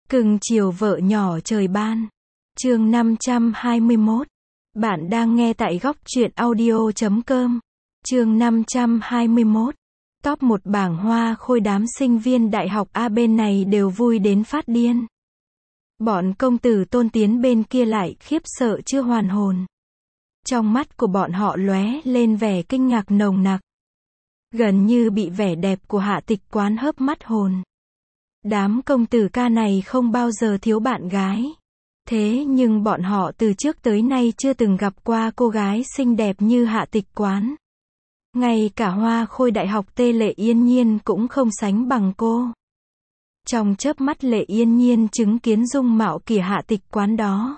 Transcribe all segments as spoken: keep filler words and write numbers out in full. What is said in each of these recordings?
Cưng chiều vợ nhỏ trời ban. Chương năm trăm hai mươi mốt. Bạn đang nghe tại góc truyện audio chấm com. Chương năm trăm hai mươi mốt. Top một bảng hoa khôi, đám sinh viên đại học A bên này đều vui đến phát điên. Bọn công tử Tôn Tiến bên kia lại khiếp sợ chưa hoàn hồn. Trong mắt của bọn họ lóe lên vẻ kinh ngạc nồng nặc. Gần như bị vẻ đẹp của Hạ Tịch Quán hớp mắt hồn. Đám công tử ca này không bao giờ thiếu bạn gái. Thế nhưng bọn họ từ trước tới nay chưa từng gặp qua cô gái xinh đẹp như Hạ Tịch Quán. Ngay cả hoa khôi đại học T Lệ Yên Nhiên cũng không sánh bằng cô. Trong chớp mắt Lệ Yên Nhiên chứng kiến dung mạo kìa Hạ Tịch Quán đó.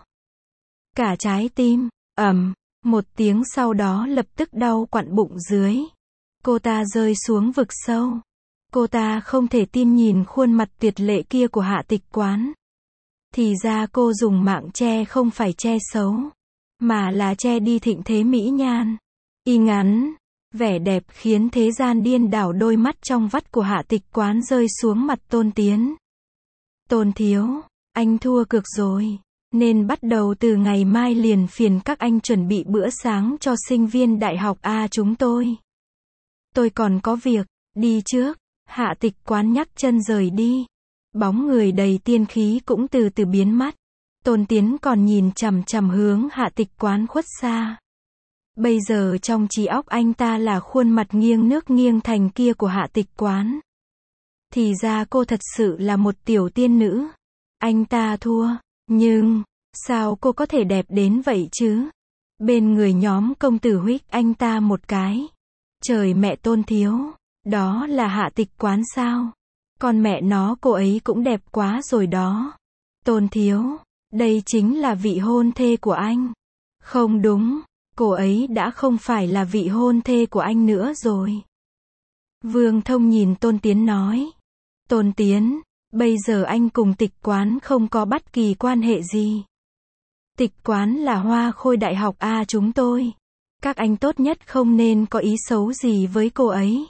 Cả trái tim, ầm, một tiếng sau đó lập tức đau quặn bụng dưới. Cô ta rơi xuống vực sâu. Cô ta không thể tin nhìn khuôn mặt tuyệt lệ kia của Hạ Tịch Quán. Thì ra cô dùng mạng che không phải che xấu, mà là che đi thịnh thế mỹ nhan. Y ngắn, vẻ đẹp khiến thế gian điên đảo, đôi mắt trong vắt của Hạ Tịch Quán rơi xuống mặt Tôn Tiến. Tôn thiếu, anh thua cược rồi, nên bắt đầu từ ngày mai liền phiền các anh chuẩn bị bữa sáng cho sinh viên đại học A chúng tôi. Tôi còn có việc, đi trước. Hạ Tịch Quán nhắc chân rời đi. Bóng người đầy tiên khí cũng từ từ biến mất. Tôn Tiến còn nhìn chằm chằm hướng Hạ Tịch Quán khuất xa. Bây giờ trong trí óc anh ta là khuôn mặt nghiêng nước nghiêng thành kia của Hạ Tịch Quán. Thì ra cô thật sự là một tiểu tiên nữ. Anh ta thua, nhưng sao cô có thể đẹp đến vậy chứ? Bên người nhóm công tử huých anh ta một cái. Trời mẹ Tôn thiếu, đó là Hạ Tịch Quán sao? Con mẹ nó, cô ấy cũng đẹp quá rồi đó. Tôn thiếu, đây chính là vị hôn thê của anh. Không đúng, cô ấy đã không phải là vị hôn thê của anh nữa rồi. Vương Thông nhìn Tôn Tiến nói. Tôn Tiến, bây giờ anh cùng Tịch Quán không có bất kỳ quan hệ gì. Tịch Quán là hoa khôi đại học A chúng tôi. Các anh tốt nhất không nên có ý xấu gì với cô ấy.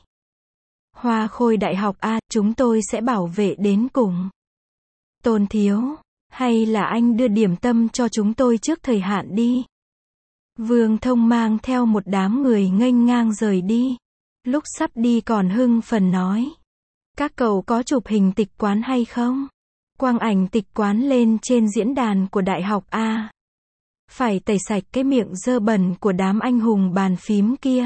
Hoa khôi đại học A, chúng tôi sẽ bảo vệ đến cùng. Tôn thiếu, hay là anh đưa điểm tâm cho chúng tôi trước thời hạn đi. Vương Thông mang theo một đám người nghênh ngang rời đi. Lúc sắp đi còn hưng phấn nói. Các cậu có chụp hình Tịch Quán hay không? Quang ảnh Tịch Quán lên trên diễn đàn của đại học A. Phải tẩy sạch cái miệng dơ bẩn của đám anh hùng bàn phím kia.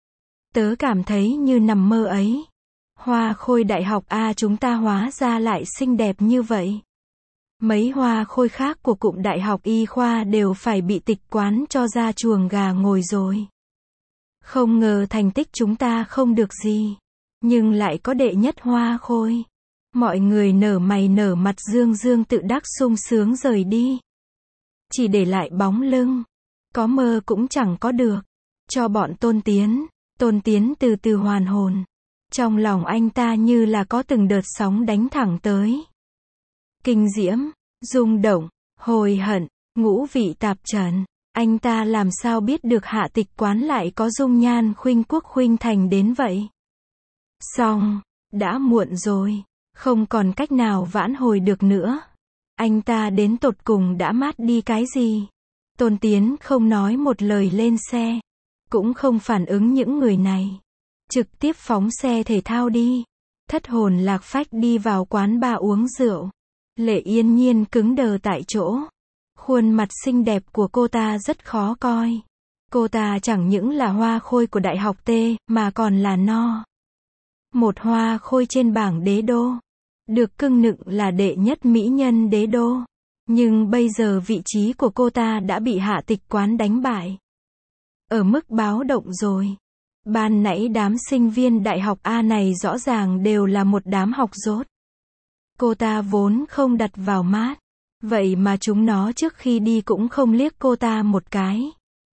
Tớ cảm thấy như nằm mơ ấy. Hoa khôi đại học A chúng ta hóa ra lại xinh đẹp như vậy. Mấy hoa khôi khác của cụm đại học y khoa đều phải bị Tịch Quán cho ra chuồng gà ngồi rồi. Không ngờ thành tích chúng ta không được gì, nhưng lại có đệ nhất hoa khôi. Mọi người nở mày nở mặt, dương dương tự đắc sung sướng rời đi. Chỉ để lại bóng lưng. Có mơ cũng chẳng có được. Cho bọn Tôn Tiến. Tôn Tiến từ từ hoàn hồn. Trong lòng anh ta như là có từng đợt sóng đánh thẳng tới. Kinh diễm, rung động, hồi hận, ngũ vị tạp trần. Anh ta làm sao biết được Hạ Tịch Quán lại có dung nhan khuynh quốc khuynh thành đến vậy. Xong, đã muộn rồi. Không còn cách nào vãn hồi được nữa. Anh ta đến tột cùng đã mát đi cái gì? Tôn Tiến không nói một lời lên xe. Cũng không phản ứng những người này. Trực tiếp phóng xe thể thao đi. Thất hồn lạc phách đi vào quán bar uống rượu. Lệ Yên Nhiên cứng đờ tại chỗ. Khuôn mặt xinh đẹp của cô ta rất khó coi. Cô ta chẳng những là hoa khôi của đại học T, mà còn là no. Một hoa khôi trên bảng đế đô. Được cưng nựng là đệ nhất mỹ nhân đế đô. Nhưng bây giờ vị trí của cô ta đã bị Hạ Tịch Quán đánh bại. Ở mức báo động rồi. Ban nãy đám sinh viên đại học A này rõ ràng đều là một đám học dốt. Cô ta vốn không đặt vào mắt. Vậy mà chúng nó trước khi đi cũng không liếc cô ta một cái.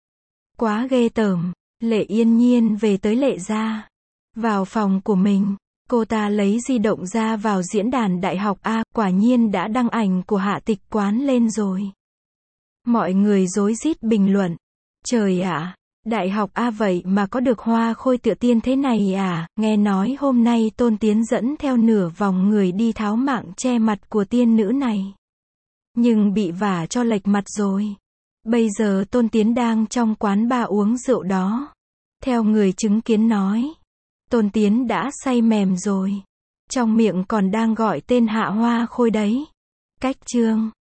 Quá ghê tởm. Lệ Yên Nhiên về tới Lệ gia. Vào phòng của mình, cô ta lấy di động ra vào diễn đàn đại học A, quả nhiên đã đăng ảnh của Hạ Tịch Quán lên rồi. Mọi người rối rít bình luận. Trời ạ, Đại học A vậy mà có được hoa khôi tựa tiên thế này à, nghe nói hôm nay Tôn Tiến dẫn theo nửa vòng người đi tháo mạng che mặt của tiên nữ này. Nhưng bị vả cho lệch mặt rồi. Bây giờ Tôn Tiến đang trong quán bar uống rượu đó. Theo người chứng kiến nói, Tôn Tiến đã say mềm rồi. Trong miệng còn đang gọi tên Hạ Hoa Khôi đấy. Cách chương